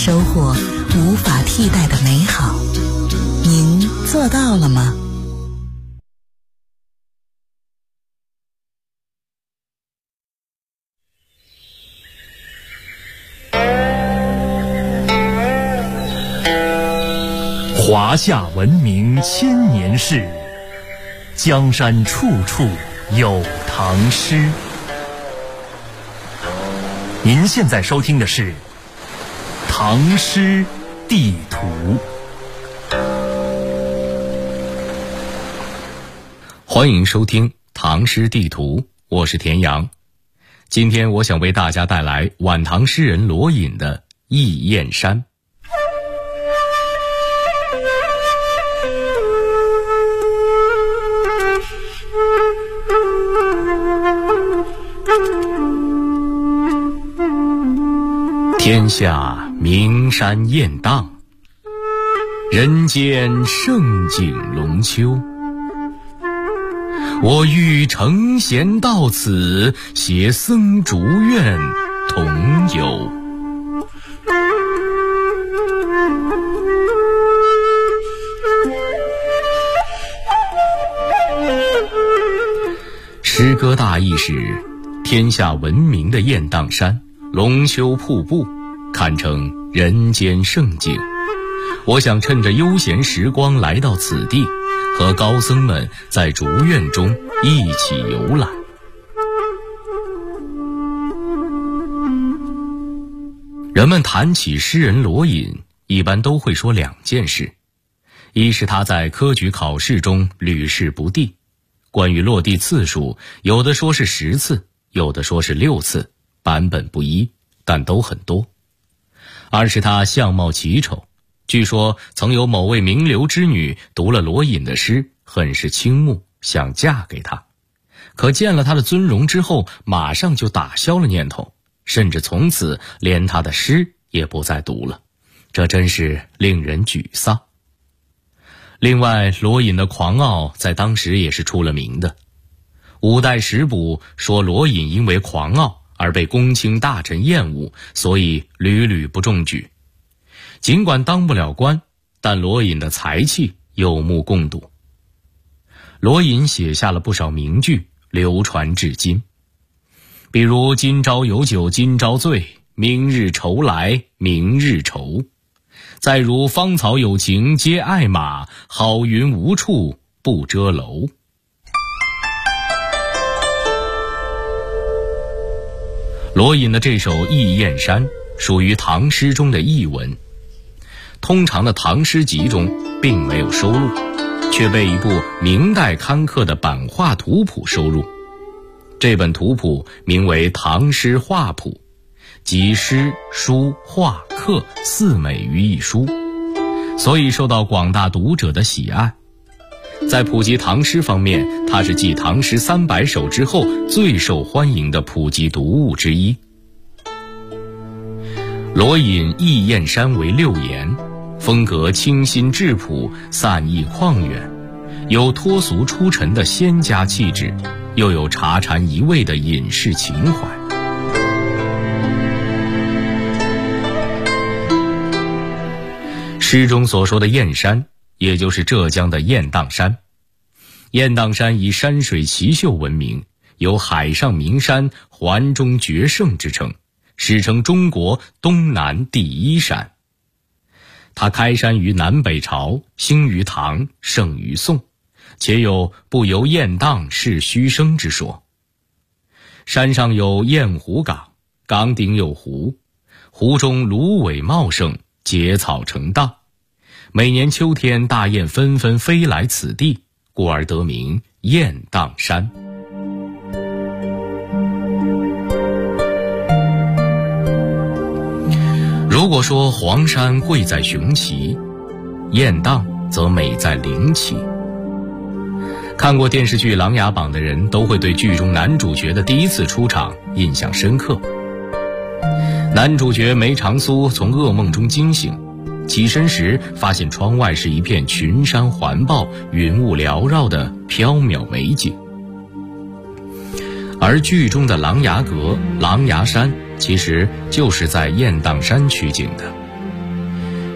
收获无法替代的美好。您做到了吗？ 华夏文明千年事，江山处处有唐诗。您现在收听的是《唐诗地图》。 欢迎收听《唐诗地图》，我是田阳。今天我想为大家带来晚唐诗人罗隐的《羿燕山》。天下名山雁荡，人间胜景龙丘。我欲乘闲到此，携僧竹院同游。诗歌大意是：天下闻名的雁荡山，龙丘瀑布，堪称人间胜景。我想趁着悠闲时光来到此地，和高僧们在竹院中一起游览。人们谈起诗人罗隐，一般都会说两件事：一是他在科举考试中屡试不第，关于落地次数，有的说是10次，有的说是6次，版本不一，但都很多。二是他相貌奇丑，据说曾有某位名流之女读了罗隐的诗，很是倾慕，想嫁给他，可见了他的尊容之后，马上就打消了念头，甚至从此连他的诗也不再读了，这真是令人沮丧。另外，罗隐的狂傲在当时也是出了名的。五代时补说罗隐因为狂傲而被公卿大臣厌恶，所以屡屡不中举。尽管当不了官，但罗隐的才气有目共睹。罗隐写下了不少名句，流传至今。比如今朝有酒今朝醉，明日愁来明日愁。再如芳草有情皆爱马，好云无处不遮楼。罗隐的这首《羿燕山》属于唐诗中的佚文，通常的唐诗集中并没有收录，却被一部明代刊刻的版画图谱收入。这本图谱名为《唐诗画谱》，集诗、书、画、刻4美于一书，所以受到广大读者的喜爱。在普及唐诗方面，它是继唐诗300首之后最受欢迎的普及读物之一。罗隐《羿燕山》为6言，风格清新质朴，散逸旷远，有脱俗出尘的仙家气质，又有茶禅一味的隐士情怀。诗中所说的燕山，也就是浙江的雁荡山。雁荡山以山水奇秀闻名，有海上名山、环中绝胜之称，史称中国东南第1山。它开山于南北朝，兴于唐，盛于宋，且有不游雁荡是虚声之说。山上有雁湖港，港顶有湖，湖中芦苇茂盛，结草成荡。每年秋天，大雁纷纷飞来此地，故而得名雁荡山。如果说黄山贵在雄奇，雁荡则美在灵奇。看过电视剧《琅琊榜》的人都会对剧中男主角的第一次出场印象深刻。男主角梅长苏从噩梦中惊醒，起身时发现窗外是一片群山环抱、云雾缭绕的缥缈美景。而剧中的琅琊阁、琅琊山其实就是在雁荡山取景的。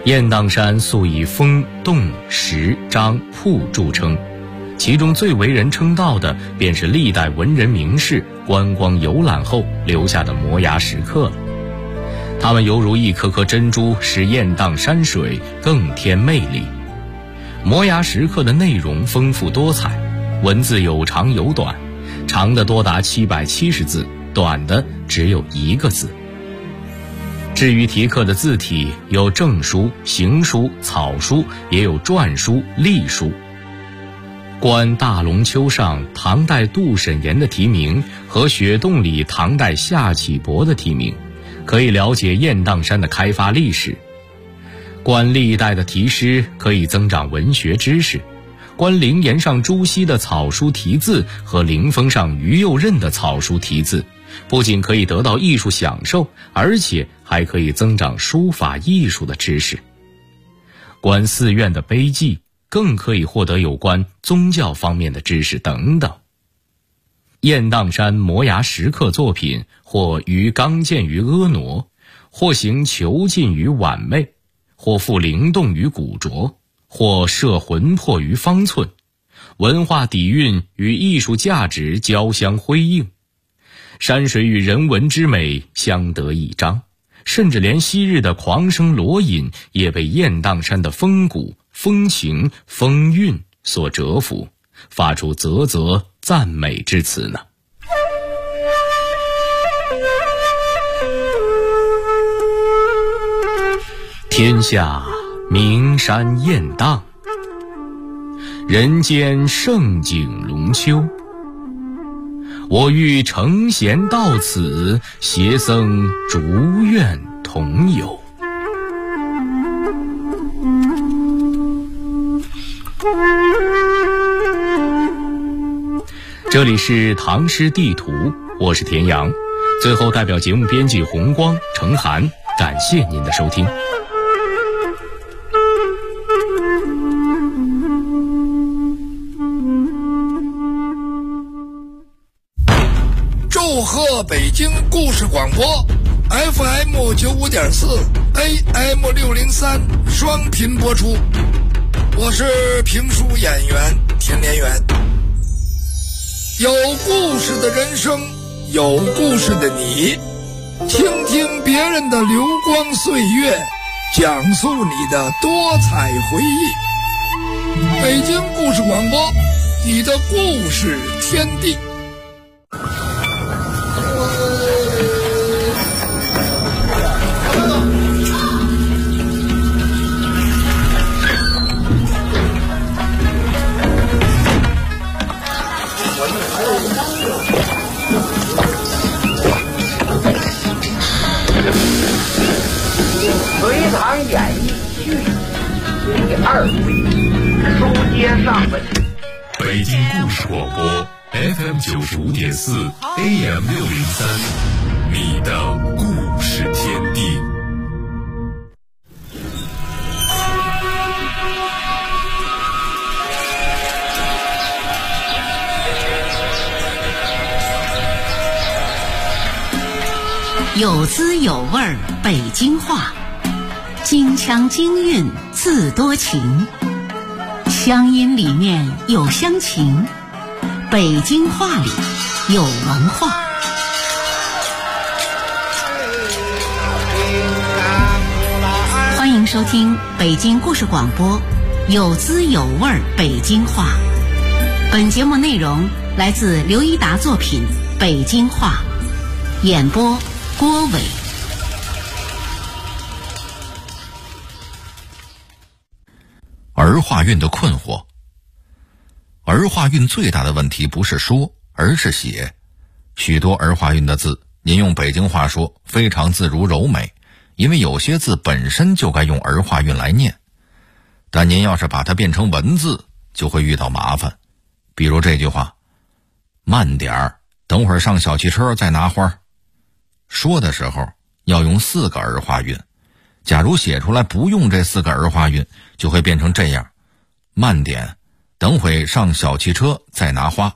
雁荡山素以峰、洞、石、章、瀑著称，其中最为人称道的便是历代文人名士观光游览后留下的摩崖石刻了。它们犹如一颗颗珍珠，使雁荡山水更添魅力。摩崖石刻的内容丰富多彩，文字有长有短，长的多达770字，短的只有1个字。至于题刻的字体，有正书、行书、草书，也有篆书、隶书。观大龙楸上唐代杜审言的题名和雪洞里唐代夏启伯的题名，可以了解雁荡山的开发历史。观历代的题诗，可以增长文学知识。观陵岩上朱熹的草书题字和灵峰上于右任的草书题字，不仅可以得到艺术享受，而且还可以增长书法艺术的知识。观寺院的碑记，更可以获得有关宗教方面的知识等等。雁荡山摩崖石刻作品，或于刚健于婀娜，或行遒劲于婉媚，或赋灵动于古拙，或摄魂魄于方寸，文化底蕴与艺术价值交相辉映，山水与人文之美相得益彰，甚至连昔日的狂生罗隐也被雁荡山的风骨、风情、风韵所折服，发出啧啧赞美之词呢。天下名山雁荡，人间胜景龙丘。我欲承贤到此，携僧逐愿同游。这里是唐诗地图，我是田阳。最后代表节目编辑红光、程涵，感谢您的收听。 祝贺北京故事广播 FM 95.4 AM 603双频播出，我是评书演员田连元。有故事的人生，有故事的你，倾听别人的流光岁月，讲述你的多彩回忆。北京故事广播，你的故事天地。 隋唐演义续第2回，书接上文。 北京故事广播 FM 95.4 AM 603，你的故事天地。 有滋有味儿北京话，京腔京韵自多情，乡音里面有乡情，北京话里有文化。欢迎收听北京故事广播有滋有味儿北京话。本节目内容来自刘一达作品《北京话》，演播郭伟。 儿化韵的困惑。儿化韵最大的问题不是说，而是写。许多儿化韵的字，您用北京话说非常自如柔美，因为有些字本身就该用儿化韵来念。但您要是把它变成文字，就会遇到麻烦。比如这句话：慢点儿，等会儿上小汽车再拿花。说的时候要用4个儿化韵，假如写出来不用这4个儿化韵，就会变成这样：慢点，等会上小汽车再拿花。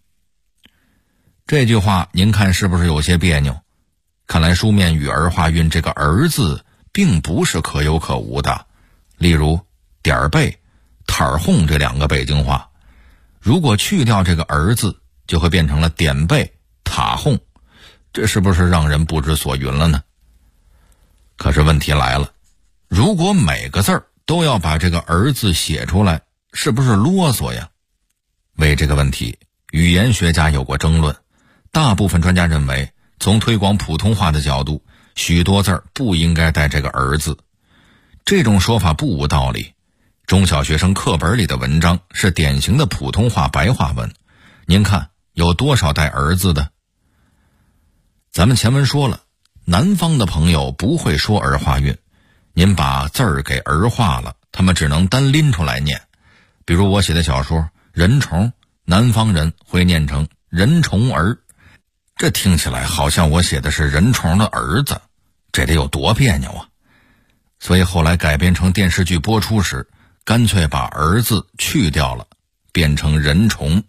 这句话您看是不是有些别扭？看来书面语儿化韵这个儿字并不是可有可无的， 例如点儿背、摊儿哄这两个北京话，如果去掉这个儿字，就会变成了点背、塔哄，这是不是让人不知所云了呢？可是问题来了，如果每个字儿都要把这个儿字写出来，是不是啰嗦呀？为这个问题，语言学家有过争论。大部分专家认为，从推广普通话的角度，许多字儿不应该带这个儿字。这种说法不无道理。中小学生课本里的文章是典型的普通话白话文，您看有多少带儿字的？咱们前文说了，南方的朋友不会说儿化韵，您把字儿给儿化了，他们只能单拎出来念。比如我写的小说《人虫》，南方人会念成人虫儿，这听起来好像我写的是人虫的儿子，这得有多别扭啊！所以后来改编成电视剧播出时，干脆把儿字去掉了，变成人虫。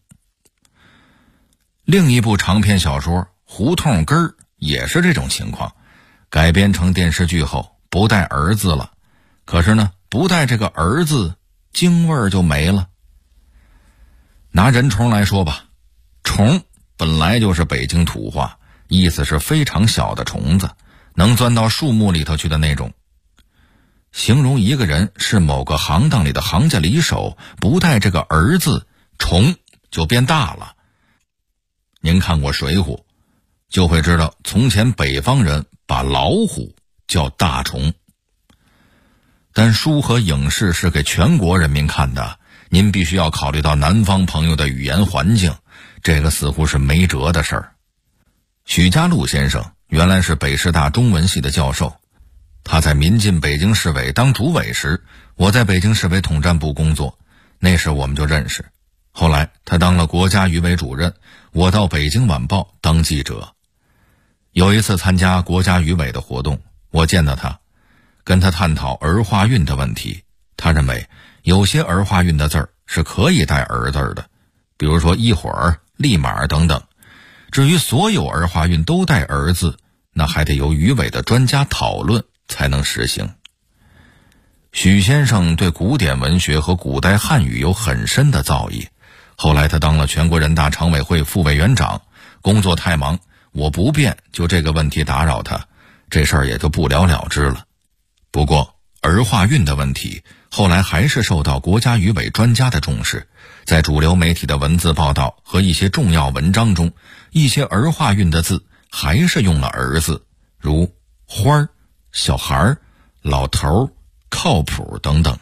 另一部长篇小说《胡同根儿》也是这种情况，改编成电视剧后不带儿字了，可是呢，不带这个儿字，京味儿就没了。拿人虫来说吧，虫本来就是北京土话，意思是非常小的虫子，能钻到树木里头去的那种。形容一个人是某个行当里的行家里手，不带这个儿字，虫就变大了。您看过《水浒》，就会知道从前北方人把老虎叫大虫。但书和影视是给全国人民看的，您必须要考虑到南方朋友的语言环境，这个似乎是没辙的事儿。许家路先生原来是北师大中文系的教授，他在民进北京市委当主委时，我在北京市委统战部工作，那时我们就认识。后来他当了国家语委主任，我到北京晚报当记者。有一次参加国家语委的活动，我见到他，跟他探讨儿化韵的问题。他认为有些儿化韵的字儿是可以带儿字的，比如说一会儿、立马等等。至于所有儿化韵都带儿字，那还得由语委的专家讨论才能实行。许先生对古典文学和古代汉语有很深的造诣，后来他当了全国人大常委会副委员长，工作太忙，我不便就这个问题打扰他，这事儿也就不了了之了。不过儿化韵的问题后来还是受到国家语委专家的重视，在主流媒体的文字报道和一些重要文章中，一些儿化韵的字还是用了儿字，如花儿、小孩儿、老头儿、靠谱等等。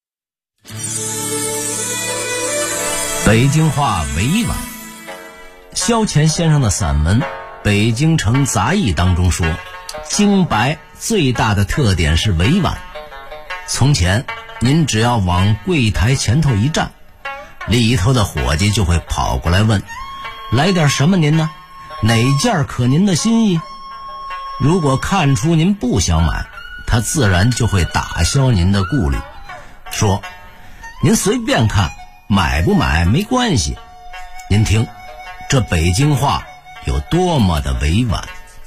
北京话委婉。萧乾先生的散文《北京城杂役》当中说，京白最大的特点是委婉。从前您只要往柜台前头一站，里头的伙计就会跑过来问，来点什么您呢？哪件可您的心意？如果看出您不想买，他自然就会打消您的顾虑，说您随便看，买不买没关系。您听这北京话有多么的委婉。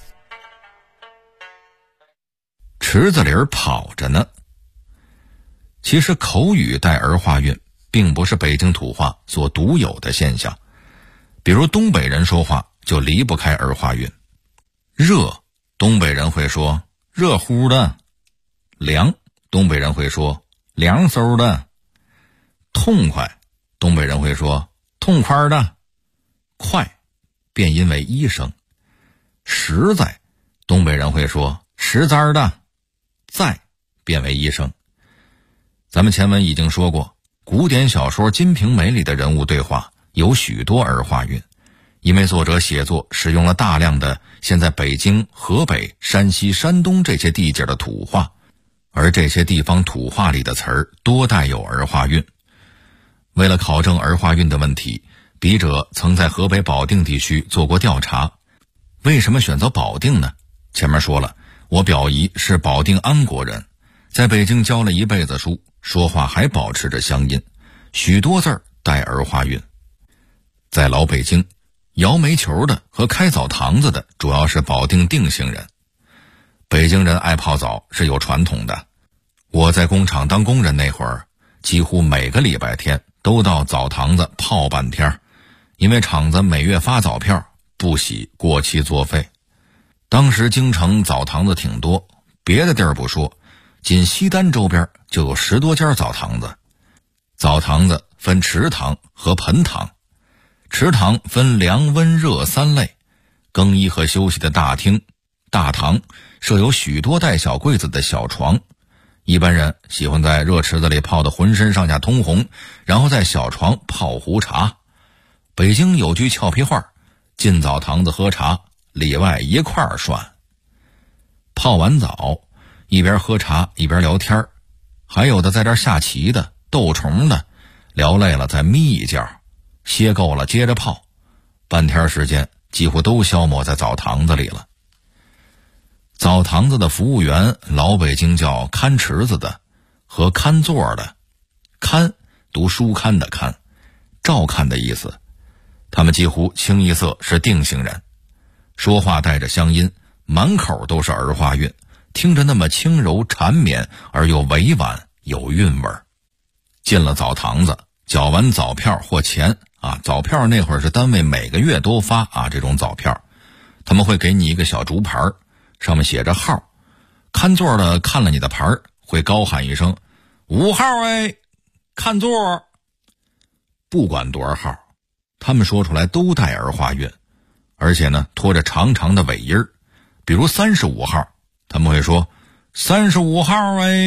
池子里跑着呢。其实口语带儿化韵并不是北京土话所独有的现象，比如东北人说话就离不开儿化韵。热，东北人会说热乎的；凉，东北人会说凉飕的；痛快，东北人会说痛快的；快，变音为一声；实在，东北人会说实在的；在，变为一声。咱们前文已经说过，古典小说《金瓶梅》里的人物对话有许多儿化韵，因为作者写作使用了大量的现在北京、河北、山西、山东这些地界的土话，而这些地方土话里的词儿多带有儿化韵。为了考证儿化韵的问题，笔者曾在河北保定地区做过调查。为什么选择保定呢？前面说了，我表姨是保定安国人，在北京教了一辈子书，说话还保持着乡音，许多字儿带儿化韵。在老北京，摇煤球的和开澡堂子的主要是保定定兴人。北京人爱泡澡是有传统的， 我在工厂当工人那会儿，几乎每个礼拜天都到澡堂子泡半天，因为厂子每月发澡票，不喜过期作废。当时京城澡堂子挺多，别的地儿不说，仅西单周边就有10多家澡堂子。澡堂子分池塘和盆塘，池塘分凉温热3类，更衣和休息的大厅、大堂设有许多带小柜子的小床，一般人喜欢在热池子里泡得浑身上下通红，然后在小床泡壶茶。北京有句俏皮话，进澡堂子喝茶，里外一块儿涮。泡完澡一边喝茶一边聊天，还有的在这儿下棋的、斗虫的，聊累了再眯一觉，歇够了接着泡，半天时间几乎都消磨在澡堂子里了。澡堂子的服务员老北京叫看池子的和看座的，看读书刊的看，照看的意思。他们几乎清一色是定性人，说话带着乡音，满口都是儿化韵，听着那么轻柔缠绵而又委婉有韵味儿。进了澡堂子，缴完澡票或钱澡票那会儿是单位每个月都发这种澡票，他们会给你一个小竹牌，上面写着号，看座的看了你的牌会高喊一声5号看座。不管多少号，他们说出来都带儿化韵，而且呢拖着长长的尾音儿。比如35号，他们会说35号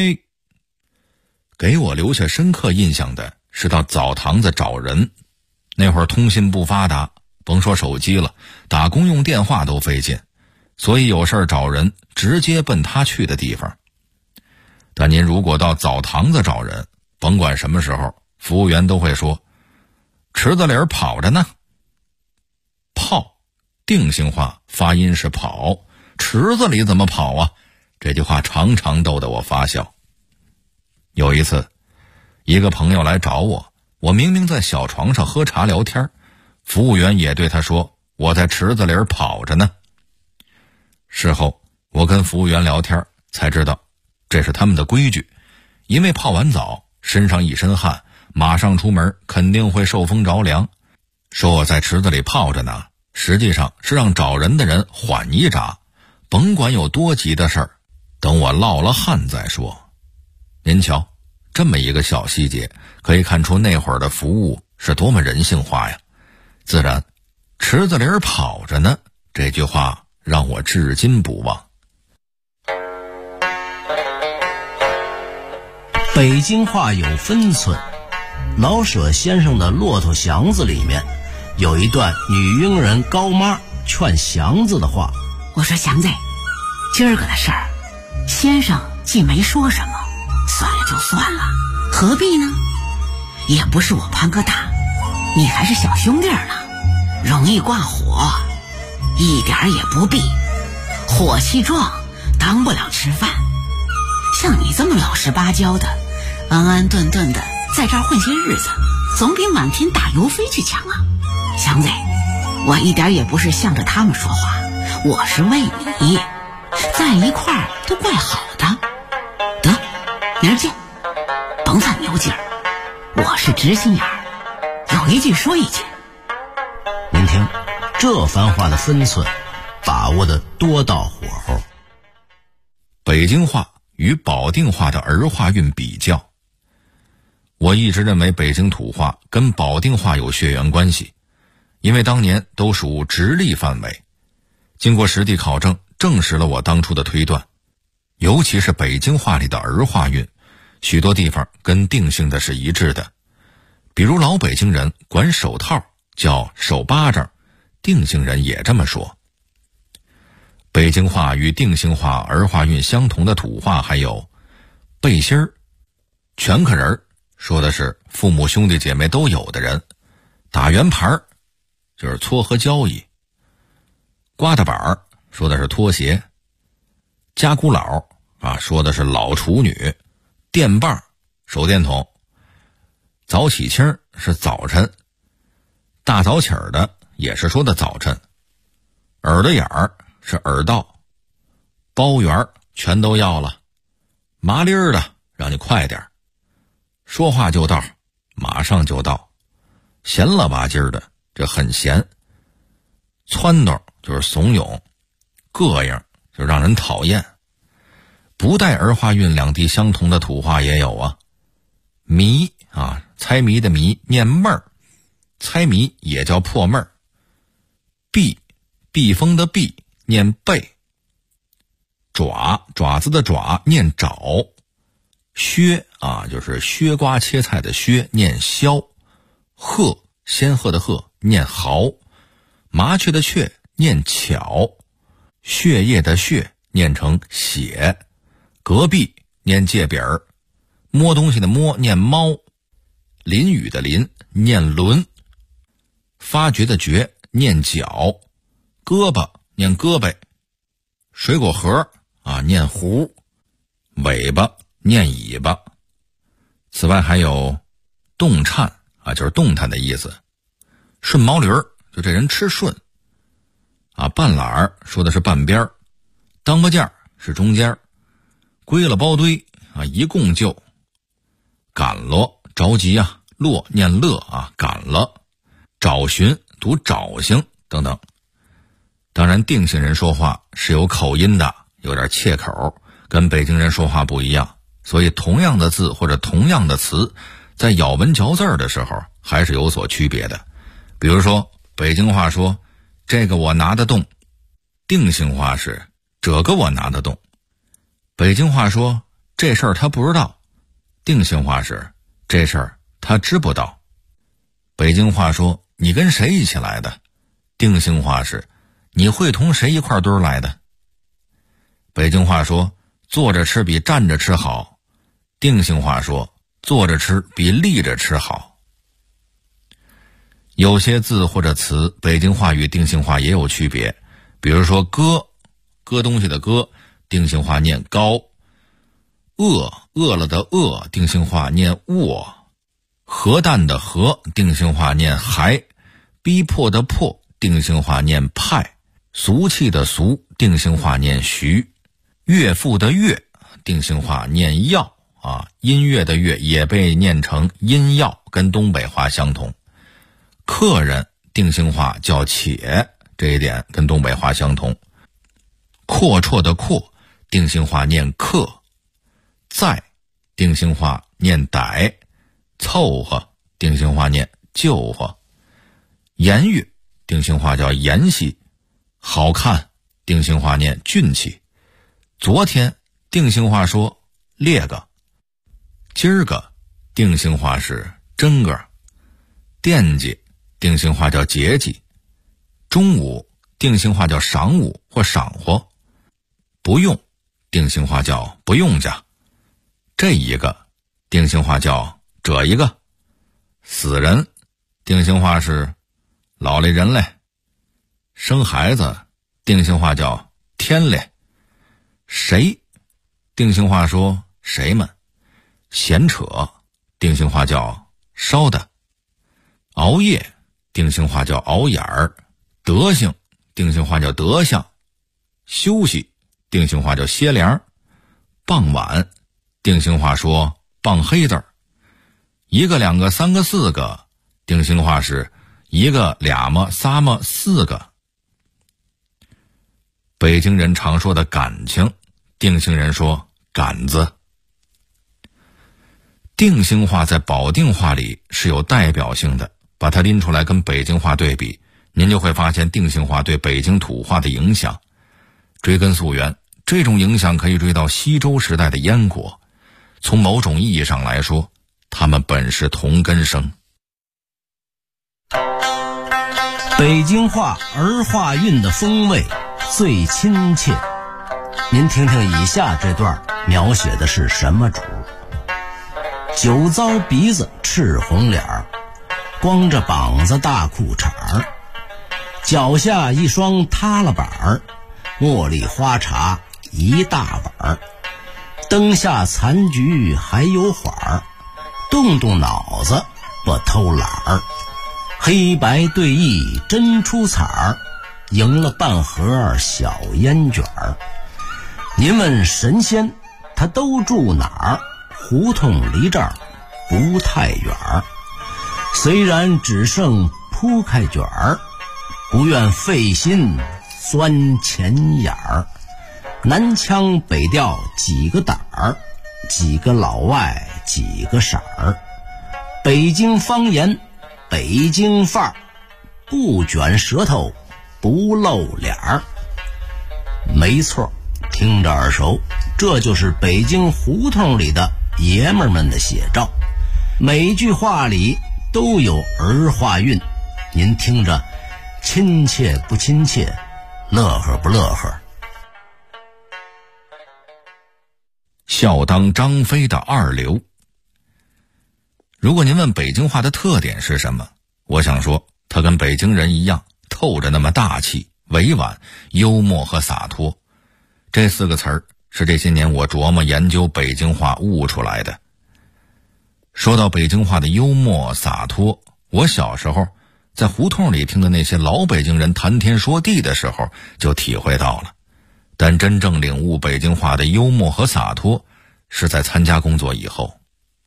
给我留下深刻印象的是到澡堂子找人，那会儿通信不发达，甭说手机了，打公用电话都费劲，所以有事儿找人直接奔他去的地方。但您如果到澡堂子找人，甭管什么时候，服务员都会说池子里跑着呢。泡定性话发音是跑，池子里怎么跑啊？这句话常常逗得我发笑。有一次一个朋友来找我，我明明在小床上喝茶聊天，服务员也对他说我在池子里跑着呢。事后我跟服务员聊天才知道，这是他们的规矩，因为泡完澡身上一身汗，马上出门肯定会受风着凉。说我在池子里泡着呢，实际上是让找人的人缓一闸，甭管有多急的事儿，等我落了汗再说。您瞧，这么一个小细节可以看出那会儿的服务是多么人性化呀。自然池子里跑着呢，这句话让我至今不忘。 北京话有分寸，老舍先生的《骆驼祥子》里面有一段女佣人高妈劝祥子的话。 我说祥子，今儿个的事儿，先生既没说什么，算了就算了，何必呢？也不是我潘哥大，你还是小兄弟呢，容易挂火，一点也不必。火气壮，当不了吃饭。像你这么老实巴交的，安安顿顿的在这儿混些日子，总比满天打油飞去强啊。祥子，我一点也不是向着他们说话，我是为你，在一块儿都怪好的。得，明儿见，甭犯牛劲儿，我是直心眼儿，有一句说一句。 您听这番话的分寸把握的多到火候。 北京话与保定话的儿化韵比较，我一直认为北京土话跟保定话有血缘关系，因为当年都属直隶范围。经过实地考证，证实了我当初的推断，尤其是北京话里的儿化韵，许多地方跟定性的是一致的。比如老北京人管手套叫手巴掌，定性人也这么说。北京话与定性话儿化韵相同的土话还有背心儿、全客人，说的是父母兄弟姐妹都有的人；打圆盘就是撮合交易；刮大板说的是拖鞋；家姑老说的是老处女；电棒手电筒；早起清是早晨；大早起儿的也是说的早晨；耳朵眼儿是耳道；包圆全都要了；麻利儿的让你快点，说话就到，马上就到，闲了吧唧的，这很闲，撺掇就是怂恿，膈应就让人讨厌。不带儿化韵两地相同的土话也有啊。迷啊，猜谜的谜念闷儿，猜谜也叫破闷儿。避，避风的避念背。爪，爪子的爪念爪。削啊，就是削瓜切菜的削念削。鹤，仙鹤的鹤念毫。麻雀的雀念巧。血液的血念成血。隔壁念借笔儿。摸东西的摸念猫。淋雨的淋念轮。发掘的掘念角。胳膊念胳膊。水果核啊念核。尾巴念尾巴。此外还有动颤啊，就是动弹的意思。顺毛驴儿，就这人吃顺啊。半拉儿说的是半边儿。当个件儿是中间儿。归了包堆啊，一共就。赶了着急啊，落念乐啊，赶了。找寻读找行等等。当然定性人说话是有口音的，有点切口，跟北京人说话不一样，所以同样的字或者同样的词，在咬文嚼字的时候还是有所区别的。比如说北京话说这个我拿得动，定性话是这个我拿得动。北京话说这事儿他不知道，定性话是这事儿他知不道。北京话说你跟谁一起来的，定性话是你会同谁一块堆来的。北京话说坐着吃比站着吃好，定性话说坐着吃比立着吃好。有些字或者词北京话与定性话也有区别，比如说割，割东西的割定性话念高。饿，饿了的饿定性话念卧。核弹的核定性话念还。逼迫的迫定性话念派。俗气的俗定性话念徐。岳父的岳定性话念要啊。音乐的乐也被念成音要，跟东北话相同。客人定性话叫且，这一点跟东北话相同。阔绰的阔定性话念客。在定性话念歹。凑合定性话念就合。言语定性话叫言戏。好看定性话念俊气。昨天定性话说烈个。今儿个定性话是真个。惦记定性话叫节气。中午定性话叫晌午或晌活。不用定性话叫不用家。这一个定性话叫这一个。死人定性话是老嘞人嘞。生孩子定性话叫天嘞。谁定性话说谁们。闲扯定性话叫烧的。熬夜定性话叫熬眼儿。德行定性话叫德相。休息定性话叫歇凉。傍晚定性话说傍黑字儿。一个两个三个四个定性话是一个俩么仨么四个。北京人常说的感情，定性人说杆子。定性话在保定话里是有代表性的，把它拎出来跟北京话对比，您就会发现定性话对北京土话的影响。追根溯源，这种影响可以追到西周时代的燕国。从某种意义上来说，他们本是同根生。 北京话儿化韵的风味最亲切。您听听以下这段描写的是什么主？酒糟鼻子赤红脸儿，光着膀子大裤衩儿，脚下一双塌了板儿，茉莉花茶一大碗儿，灯下残局还有缓儿，动动脑子不偷懒儿，黑白对弈真出彩儿，赢了半盒小烟卷儿。您问神仙他都住哪儿？ 胡同离这儿不太远儿，虽然只剩铺开卷儿，不愿费心钻钱眼儿。南腔北调几个胆儿，几个老外几个色儿，北京方言北京范儿，不卷舌头不露脸儿。没错，听着耳熟，这就是北京胡同里的爷们儿们的写照。每句话里都有儿化韵，您听着亲切不亲切，乐呵不乐呵。 笑当张飞的二流。如果您问北京话的特点是什么，我想说它跟北京人一样，透着那么大气、委婉、幽默和洒脱。这4个词儿是这些年我琢磨研究北京话悟出来的。说到北京话的幽默洒脱，我小时候在胡同里听的那些老北京人谈天说地的时候就体会到了，但真正领悟北京话的幽默和洒脱是在参加工作以后。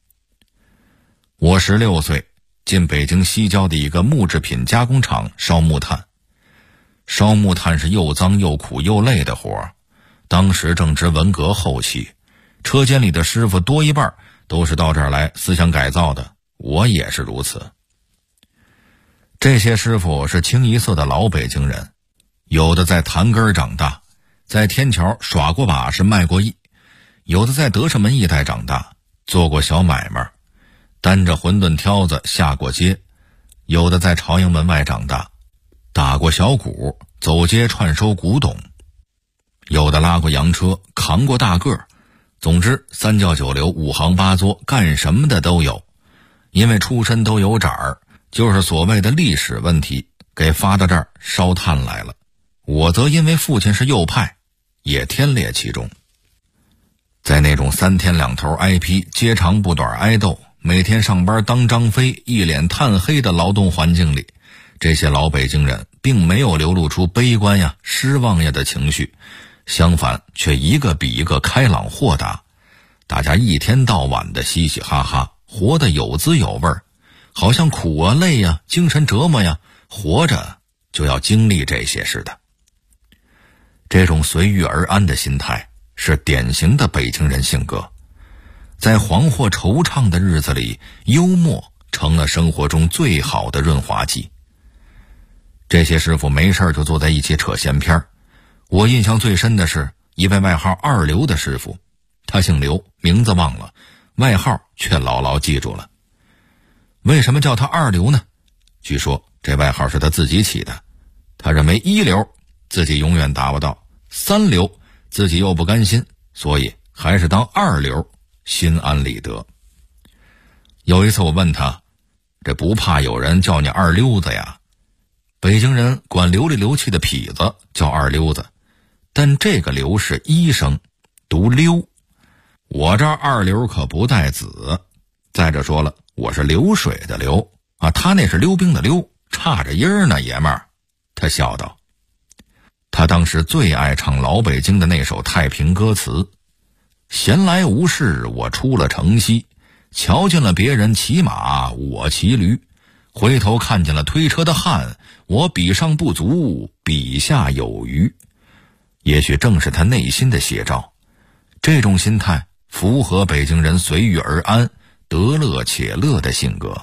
我16岁进北京西郊的一个木制品加工厂烧木炭。烧木炭是又脏又苦又累的活儿，当时正值文革后期，车间里的师傅多一半都是到这儿来思想改造的，我也是如此。这些师傅是清一色的老北京人，有的在坛根长大，在天桥耍过把式卖过艺，有的在德胜门一带长大，做过小买卖，担着馄饨挑子下过街，有的在朝阳门外长大，打过小鼓，走街串收古董，有的拉过洋车，扛过大个儿，总之三教九流五行八作，干什么的都有。因为出身都有盏儿，就是所谓的历史问题，给发到这儿烧炭来了。我则因为父亲是右派，也天列其中。在那种3天2头挨批，接长不短挨斗，每天上班当张飞，一脸炭黑的劳动环境里，这些老北京人并没有流露出悲观呀、失望呀的情绪，相反却一个比一个开朗豁达。大家一天到晚的嘻嘻哈哈，活得有滋有味儿，好像苦啊累呀、精神折磨呀，活着就要经历这些似的。这种随遇而安的心态是典型的北京人性格。在惶惑惆怅的日子里，幽默成了生活中最好的润滑剂。这些师傅没事就坐在一起扯闲篇。我印象最深的是一位外号二流的师傅，他姓刘，名字忘了，外号却牢牢记住了。为什么叫他二流呢？据说这外号是他自己起的。他认为1流自己永远达不到，3流自己又不甘心，所以还是当2流心安理得。有一次我问他，这不怕有人叫你二溜子呀？北京人管流里流气的痞子叫二溜子，但这个流是1声，读溜。我这二流可不带子。再者说了，我是流水的流啊，他那是溜冰的溜，差着音儿呢，爷们儿。他笑道。他当时最爱唱老北京的那首太平歌词：闲来无事我出了城西，瞧见了别人骑马我骑驴，回头看见了推车的汉，我比上不足比下有余。也许正是他内心的写照，这种心态符合北京人随遇而安、得乐且乐的性格。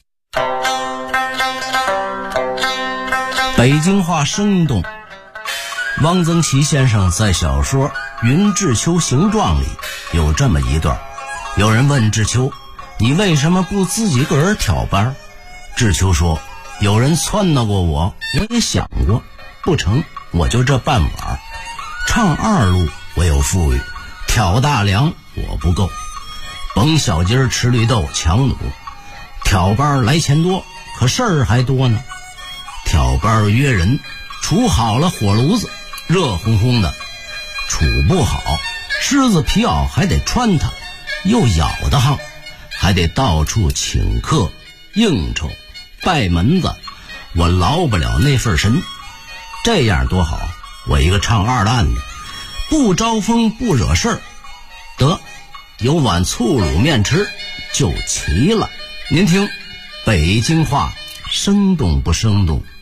北京话生动。汪曾祺先生在小说《云志秋形状》里有这么一段，有人问志秋，你为什么不自己个儿挑班？志秋说，有人撺掇过我也想过，不成，我就这半碗。唱二路我有富裕，挑大梁我不够，甭小鸡儿吃绿豆强弩，挑班来钱多，可事儿还多呢。挑班约人，处好了火炉子，热烘烘的；处不好，狮子皮袄还得穿它，又咬得慌，还得到处请客应酬拜门子，我劳不了那份神。这样多好，我一个唱二烂的，不招风不惹事儿，得有碗醋卤面吃就齐了。您听，北京话生动不生动？